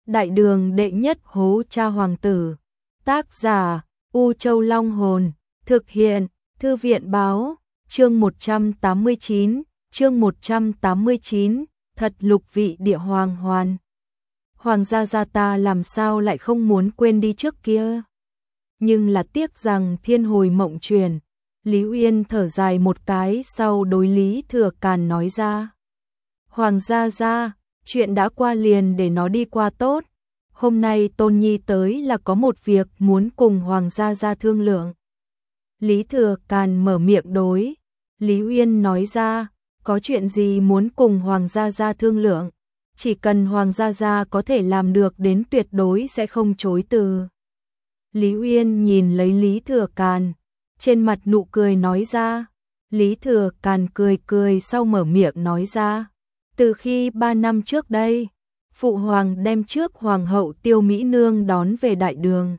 Đại đường đệ nhất hố cha hoàng tử. Tác giả U Châu Long Hồn. Thực hiện Thư viện báo. Chương 189. Thật lục vị địa hoàng hoàn. Hoàng gia ta làm sao lại không muốn quên đi trước kia. Nhưng là tiếc rằng thiên hồi mộng truyền. Lý Uyên thở dài một cái sau đối Lý Thừa Càn nói ra. Hoàng gia, chuyện đã qua liền để nó đi qua tốt. Hôm nay Tôn Nhi tới là có một việc muốn cùng Hoàng gia thương lượng. Lý Thừa Càn mở miệng đối. Lý Uyên nói ra, có chuyện gì muốn cùng Hoàng gia thương lượng. Chỉ cần Hoàng gia có thể làm được đến tuyệt đối sẽ không chối từ. Lý Uyên nhìn lấy Lý Thừa Càn, trên mặt nụ cười nói ra. Lý Thừa Càn cười sau mở miệng nói ra. Từ khi 3 năm trước đây, Phụ Hoàng đem trước Hoàng hậu Tiêu Mỹ Nương đón về đại đường.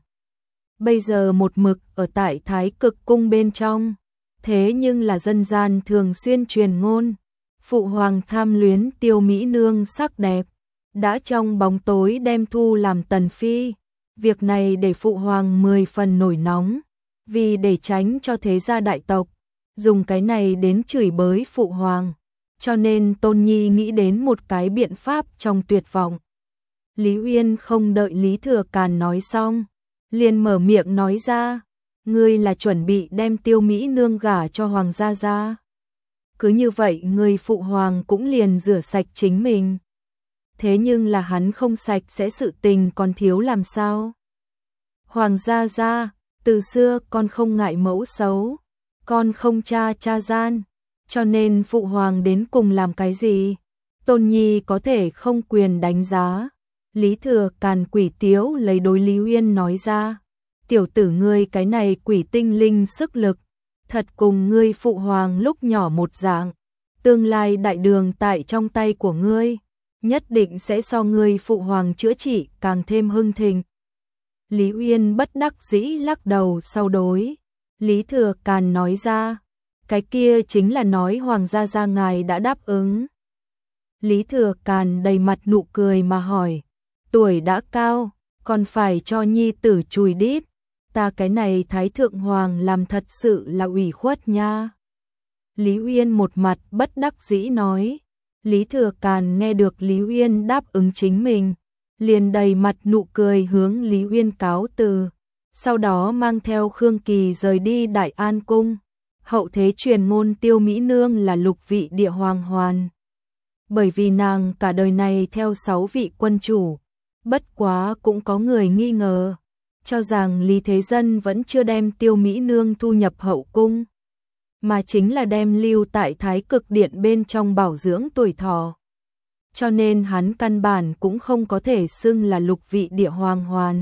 Bây giờ một mực ở tại Thái Cực Cung bên trong, thế nhưng là dân gian thường xuyên truyền ngôn. Phụ Hoàng tham luyến Tiêu Mỹ Nương sắc đẹp, đã trong bóng tối đem thu làm tần phi. Việc này để Phụ Hoàng 10 phần nổi nóng, vì để tránh cho thế gia đại tộc dùng cái này đến chửi bới Phụ Hoàng, cho nên Tôn Nhi nghĩ đến một cái biện pháp trong tuyệt vọng. Lý Uyên không đợi Lý Thừa Càn nói xong, liền mở miệng nói ra, ngươi là chuẩn bị đem Tiêu Mỹ Nương gả cho Hoàng gia. Cứ như vậy người Phụ Hoàng cũng liền rửa sạch chính mình. Thế nhưng là hắn không sạch sẽ sự tình còn thiếu làm sao? Hoàng gia, từ xưa con không ngại mẫu xấu, con không cha gian, cho nên Phụ Hoàng đến cùng làm cái gì? Tôn Nhi có thể không quyền đánh giá. Lý Thừa Càn quỷ tiếu lấy đối Lý Uyên nói ra. Tiểu tử ngươi cái này quỷ tinh linh sức lực, thật cùng ngươi Phụ Hoàng lúc nhỏ một dạng. Tương lai đại đường tại trong tay của ngươi, nhất định sẽ so ngươi Phụ Hoàng chữa trị càng thêm hưng thịnh. Lý Uyên bất đắc dĩ lắc đầu sau đối. Lý Thừa Càn nói ra, cái kia chính là nói Hoàng gia ngài đã đáp ứng. Lý Thừa Càn đầy mặt nụ cười mà hỏi, tuổi đã cao, còn phải cho nhi tử chùi đít, ta cái này Thái Thượng Hoàng làm thật sự là ủy khuất nha. Lý Uyên một mặt bất đắc dĩ nói. Lý Thừa Càn nghe được Lý Uyên đáp ứng chính mình, liền đầy mặt nụ cười hướng Lý Uyên cáo từ, sau đó mang theo Khương Kỳ rời đi Đại An Cung. Hậu thế truyền ngôn Tiêu Mỹ Nương là lục vị địa hoàng hoàn, bởi vì nàng cả đời này theo 6 vị quân chủ. Bất quá cũng có người nghi ngờ, cho rằng Lý Thế Dân vẫn chưa đem Tiêu Mỹ Nương thu nhập hậu cung, mà chính là đem lưu tại Thái Cực Điện bên trong bảo dưỡng tuổi thọ. Cho nên hắn căn bản cũng không có thể xưng là lục vị địa hoàng hoàn.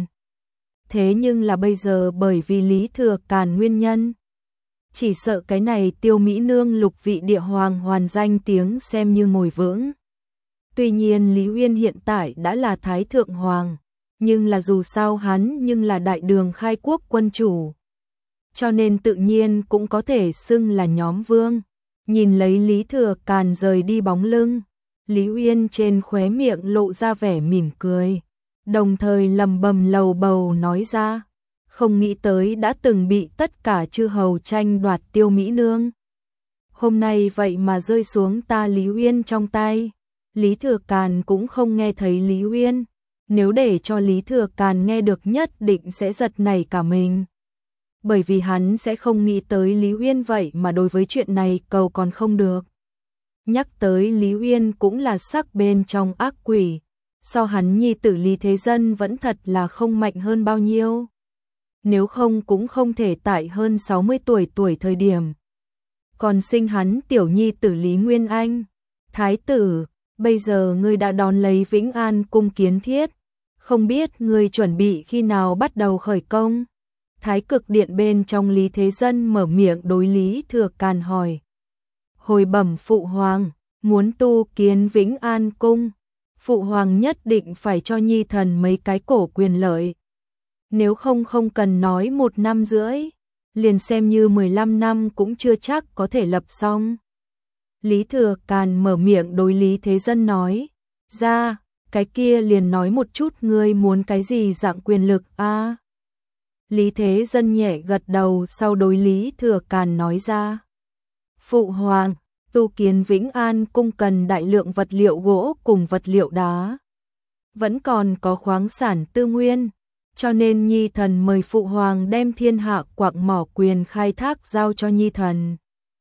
Thế nhưng là bây giờ bởi vì Lý Thừa Càn nguyên nhân, chỉ sợ cái này Tiêu Mỹ Nương lục vị địa hoàng hoàn danh tiếng xem như ngồi vững. Tuy nhiên Lý Uyên hiện tại đã là Thái Thượng Hoàng, nhưng là dù sao hắn nhưng là đại đường khai quốc quân chủ, cho nên tự nhiên cũng có thể xưng là nhóm vương. Nhìn lấy Lý Thừa Càn rời đi bóng lưng, Lý Uyên trên khóe miệng lộ ra vẻ mỉm cười, đồng thời lầm bầm lầu bầu nói ra, không nghĩ tới đã từng bị tất cả chư hầu tranh đoạt Tiêu Mỹ Nương. Hôm nay vậy mà rơi xuống ta Lý Uyên trong tay. Lý Thừa Càn cũng không nghe thấy Lý Uyên, nếu để cho Lý Thừa Càn nghe được nhất định sẽ giật nảy cả mình. Bởi vì hắn sẽ không nghĩ tới Lý Uyên vậy mà đối với chuyện này cầu còn không được. Nhắc tới Lý Uyên cũng là sắc bên trong ác quỷ, so hắn nhi tử Lý Thế Dân vẫn thật là không mạnh hơn bao nhiêu. Nếu không cũng không thể tại hơn 60 tuổi thời điểm còn sinh hắn tiểu nhi tử Lý Nguyên Anh. Thái tử, bây giờ ngươi đã đón lấy Vĩnh An Cung kiến thiết, không biết ngươi chuẩn bị khi nào bắt đầu khởi công? Thái Cực Điện bên trong Lý Thế Dân mở miệng đối Lý Thừa Càn hỏi. Hồi bẩm Phụ Hoàng, muốn tu kiến Vĩnh An Cung, Phụ Hoàng nhất định phải cho nhi thần mấy cái cổ quyền lợi. Nếu không cần nói 1 năm rưỡi, liền xem như 15 năm cũng chưa chắc có thể lập xong. Lý Thừa Càn mở miệng đối Lý Thế Dân nói ra, cái kia liền nói một chút ngươi muốn cái gì dạng quyền lực a. Lý Thế Dân nhẹ gật đầu, sau đối Lý Thừa Càn nói ra. Phụ hoàng, tu kiến Vĩnh An cung cần đại lượng vật liệu gỗ cùng vật liệu đá. Vẫn còn có khoáng sản tư nguyên, cho nên Nhi thần mời phụ hoàng đem thiên hạ quặng mỏ quyền khai thác giao cho Nhi thần.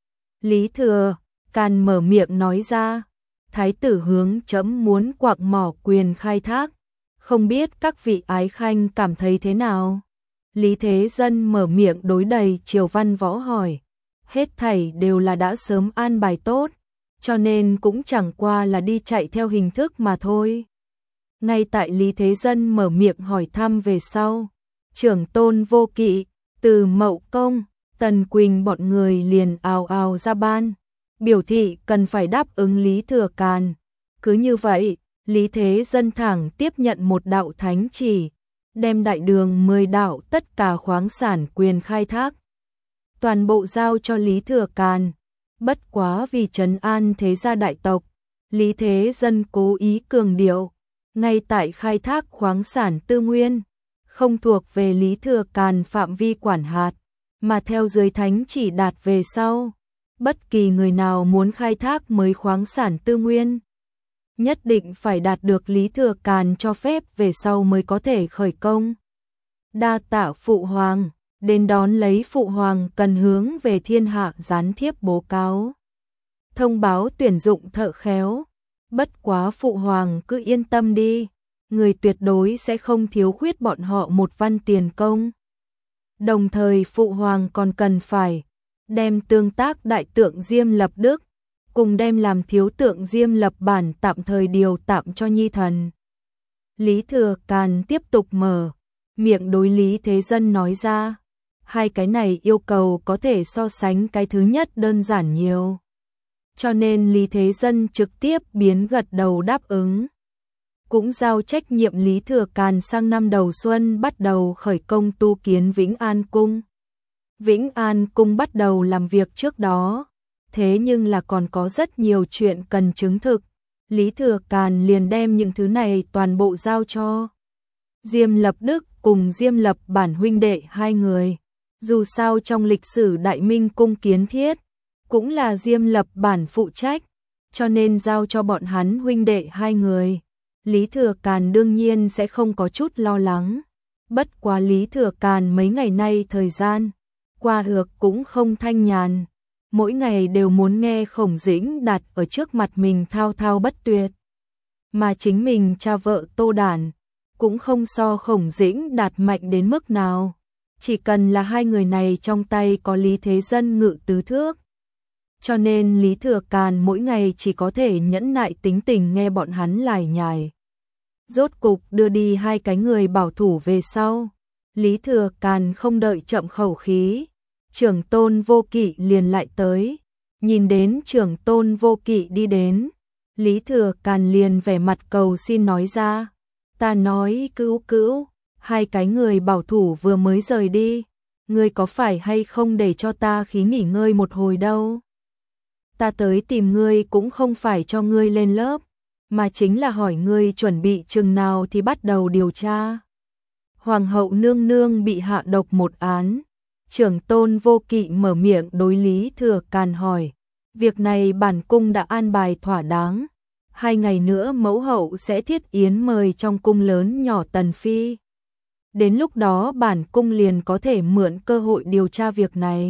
Lý Thừa Càn mở miệng nói ra, thái tử hướng chấm muốn quặng mỏ quyền khai thác, không biết các vị ái khanh cảm thấy thế nào? Lý Thế Dân mở miệng đối đầy Triều Văn Võ hỏi, hết thảy đều là đã sớm an bài tốt, cho nên cũng chẳng qua là đi chạy theo hình thức mà thôi. Ngay tại Lý Thế Dân mở miệng hỏi thăm về sau, Trưởng Tôn Vô Kỵ, Từ Mậu Công, Tần Quỳnh bọn người liền ào ào ra ban, biểu thị cần phải đáp ứng Lý Thừa Càn. Cứ như vậy, Lý Thế Dân thẳng tiếp nhận một đạo thánh chỉ, đem đại đường 10 đạo tất cả khoáng sản quyền khai thác toàn bộ giao cho Lý Thừa Càn. Bất quá vì trấn an thế gia đại tộc, Lý Thế Dân cố ý cường điệu, ngay tại khai thác khoáng sản tư nguyên, không thuộc về Lý Thừa Càn phạm vi quản hạt, mà theo dưới thánh chỉ đạt về sau, bất kỳ người nào muốn khai thác mới khoáng sản tư nguyên, nhất định phải đạt được Lý Thừa Càn cho phép về sau mới có thể khởi công. Đa tạ phụ hoàng, đến đón lấy phụ hoàng cần hướng về thiên hạ gián thiếp bố cáo. Thông báo tuyển dụng thợ khéo, bất quá phụ hoàng cứ yên tâm đi, người tuyệt đối sẽ không thiếu khuyết bọn họ một văn tiền công. Đồng thời phụ hoàng còn cần phải đem tương tác đại tượng Diêm Lập Đức cùng đem làm thiếu tượng Diêm Lập Bản tạm thời điều tạm cho Nhi thần. Lý Thừa Càn tiếp tục mở miệng đối Lý Thế Dân nói ra, hai cái này yêu cầu có thể so sánh cái thứ nhất đơn giản nhiều. Cho nên Lý Thế Dân trực tiếp biến gật đầu đáp ứng. Cũng giao trách nhiệm Lý Thừa Càn sang năm đầu xuân bắt đầu khởi công tu kiến Vĩnh An Cung. Vĩnh An Cung bắt đầu làm việc trước đó, thế nhưng là còn có rất nhiều chuyện cần chứng thực. Lý Thừa Càn liền đem những thứ này toàn bộ giao cho Diêm Lập Đức cùng Diêm Lập Bản huynh đệ hai người. Dù sao trong lịch sử Đại Minh Cung kiến thiết, cũng là Diêm Lập Bản phụ trách, cho nên giao cho bọn hắn huynh đệ hai người. Lý Thừa Càn đương nhiên sẽ không có chút lo lắng. Bất quá Lý Thừa Càn mấy ngày nay thời gian qua được cũng không thanh nhàn, mỗi ngày đều muốn nghe Khổng Dĩnh Đạt ở trước mặt mình thao thao bất tuyệt. Mà chính mình cha vợ Tô Đản cũng không so Khổng Dĩnh Đạt mạnh đến mức nào, chỉ cần là hai người này trong tay có Lý Thế Dân ngự tứ thước. Cho nên Lý Thừa Càn mỗi ngày chỉ có thể nhẫn nại tính tình nghe bọn hắn lải nhải. Rốt cục đưa đi hai cái người bảo thủ về sau, Lý Thừa Càn không đợi chậm khẩu khí, Trưởng Tôn Vô Kỵ liền lại tới. Nhìn đến Trưởng Tôn Vô Kỵ đi đến, Lý Thừa Càn liền vẻ mặt cầu xin nói ra, ta nói cữu cữu, hai cái người bảo thủ vừa mới rời đi, ngươi có phải hay không để cho ta khí nghỉ ngơi một hồi đâu? Ta tới tìm ngươi cũng không phải cho ngươi lên lớp, mà chính là hỏi ngươi chuẩn bị chừng nào thì bắt đầu điều tra. Hoàng hậu nương nương bị hạ độc một án, Trưởng Tôn Vô Kỵ mở miệng đối Lý Thừa Càn hỏi, việc này bản cung đã an bài thỏa đáng, 2 ngày nữa mẫu hậu sẽ thiết yến mời trong cung lớn nhỏ tần phi. Đến lúc đó bản cung liền có thể mượn cơ hội điều tra việc này.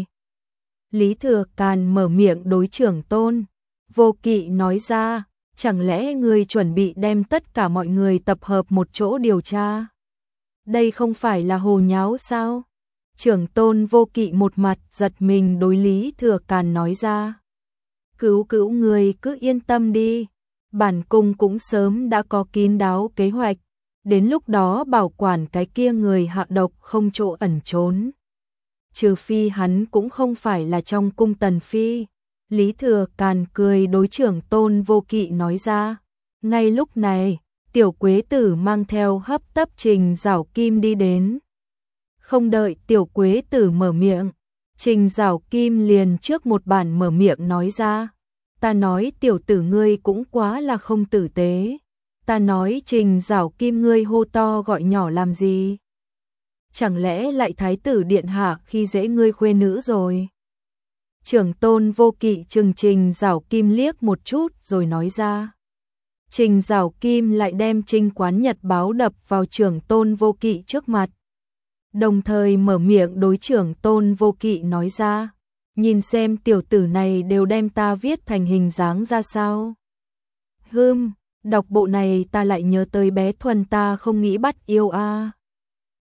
Lý Thừa Càn mở miệng đối Trưởng Tôn Vô Kỵ nói ra, chẳng lẽ ngươi chuẩn bị đem tất cả mọi người tập hợp một chỗ điều tra? Đây không phải là hồ nháo sao? Trưởng Tôn Vô Kỵ một mặt giật mình đối Lý Thừa Càn nói ra. Cữu cữu người cứ yên tâm đi, bản cung cũng sớm đã có kín đáo kế hoạch, đến lúc đó bảo quản cái kia người hạ độc không chỗ ẩn trốn. Trừ phi hắn cũng không phải là trong cung tần phi. Lý Thừa Càn cười đối Trưởng Tôn Vô Kỵ nói ra. Ngay lúc này, Tiểu Quế Tử mang theo hấp tấp Trình Giảo Kim đi đến. Không đợi Tiểu Quế Tử mở miệng, Trình Giảo Kim liền trước một bản mở miệng nói ra. Ta nói tiểu tử ngươi cũng quá là không tử tế. Ta nói Trình Giảo Kim ngươi hô to gọi nhỏ làm gì? Chẳng lẽ lại thái tử điện hạ khi dễ ngươi khuê nữ rồi? Trưởng Tôn Vô Kỵ trừng Trình Giảo Kim liếc một chút rồi nói ra. Trình Giảo Kim lại đem Trinh Quán Nhật báo đập vào Trưởng Tôn Vô Kỵ trước mặt. Đồng thời mở miệng đối Trưởng Tôn Vô Kỵ nói ra. Nhìn xem tiểu tử này đều đem ta viết thành hình dáng ra sao. Đọc bộ này ta lại nhớ tới bé Thuần ta không nghĩ bắt yêu a.